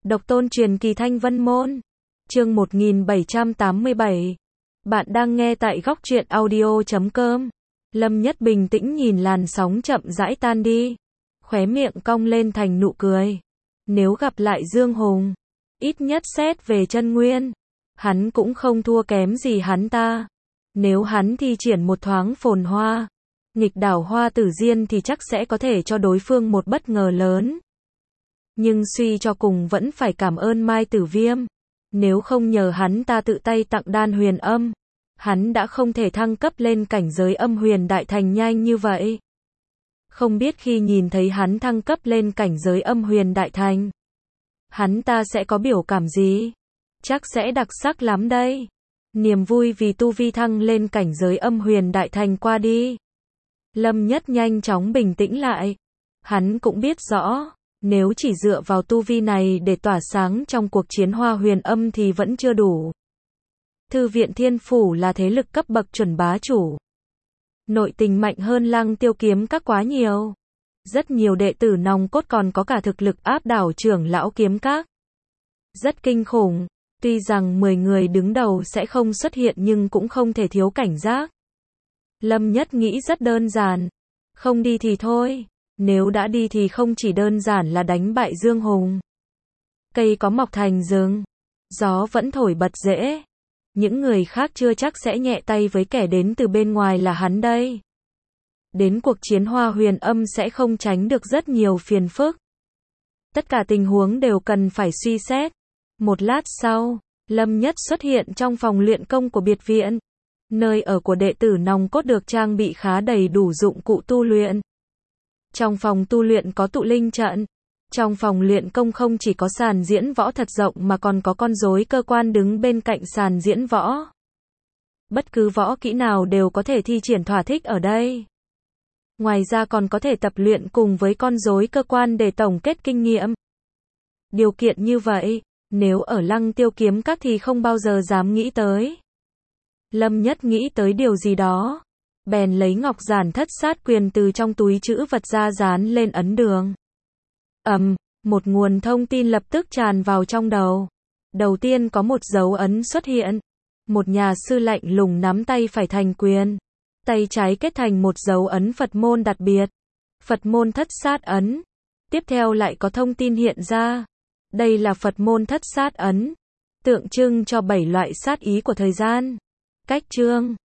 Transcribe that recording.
Độc tôn truyền kỳ Thanh Vân Môn. Chương 1787. Bạn đang nghe tại góc truyện audio.com. Lâm Nhất bình tĩnh nhìn làn sóng chậm rãi tan đi, khóe miệng cong lên thành nụ cười. Nếu gặp lại Dương Hùng, ít nhất xét về chân nguyên, hắn cũng không thua kém gì hắn ta. Nếu hắn thi triển một thoáng phồn hoa, nghịch đảo hoa tử diên thì chắc sẽ có thể cho đối phương một bất ngờ lớn. Nhưng suy cho cùng vẫn phải cảm ơn Mai Tử Viêm. Nếu không nhờ hắn ta tự tay tặng đan huyền âm, hắn đã không thể thăng cấp lên cảnh giới âm huyền đại thành nhanh như vậy. Không biết khi nhìn thấy hắn thăng cấp lên cảnh giới âm huyền đại thành, hắn ta sẽ có biểu cảm gì? Chắc sẽ đặc sắc lắm đây. Niềm vui vì tu vi thăng lên cảnh giới âm huyền đại thành qua đi, Lâm Nhất nhanh chóng bình tĩnh lại. Hắn cũng biết rõ, nếu chỉ dựa vào tu vi này để tỏa sáng trong cuộc chiến Hoa Huyền Âm thì vẫn chưa đủ. Thư viện Thiên Phủ là thế lực cấp bậc chuẩn bá chủ, nội tình mạnh hơn Lăng Tiêu kiếm các quá nhiều. Rất nhiều đệ tử nòng cốt còn có cả thực lực áp đảo trưởng lão kiếm các. Rất kinh khủng, tuy rằng 10 người đứng đầu sẽ không xuất hiện nhưng cũng không thể thiếu cảnh giác. Lâm Nhất nghĩ rất đơn giản, không đi thì thôi. Nếu đã đi thì không chỉ đơn giản là đánh bại Dương Hùng. Cây có mọc thành rừng, gió vẫn thổi bật rễ. Những người khác chưa chắc sẽ nhẹ tay với kẻ đến từ bên ngoài là hắn đây. Đến cuộc chiến Hoa Huyền Âm sẽ không tránh được rất nhiều phiền phức. Tất cả tình huống đều cần phải suy xét. Một lát sau, Lâm Nhất xuất hiện trong phòng luyện công của biệt viện. Nơi ở của đệ tử nòng cốt được trang bị khá đầy đủ dụng cụ tu luyện. Trong phòng tu luyện có tụ linh trận. Trong phòng luyện công không chỉ có sàn diễn võ thật rộng mà còn có con rối cơ quan đứng bên cạnh sàn diễn võ. Bất cứ võ kỹ nào đều có thể thi triển thỏa thích ở đây. Ngoài ra còn có thể tập luyện cùng với con rối cơ quan để tổng kết kinh nghiệm. Điều kiện như vậy, nếu ở Lăng Tiêu kiếm các thì không bao giờ dám nghĩ tới. Lâm Nhất nghĩ tới điều gì đó, bèn lấy ngọc giản thất sát quyền từ trong túi trữ vật ra dán lên ấn đường. Một nguồn thông tin lập tức tràn vào trong đầu. Đầu tiên có một dấu ấn xuất hiện. Một nhà sư lạnh lùng nắm tay phải thành quyền. Tay trái kết thành một dấu ấn Phật môn đặc biệt. Phật môn thất sát ấn. Tiếp theo lại có thông tin hiện ra. Đây là Phật môn thất sát ấn, tượng trưng cho 7 loại sát ý của thời gian. Cách chương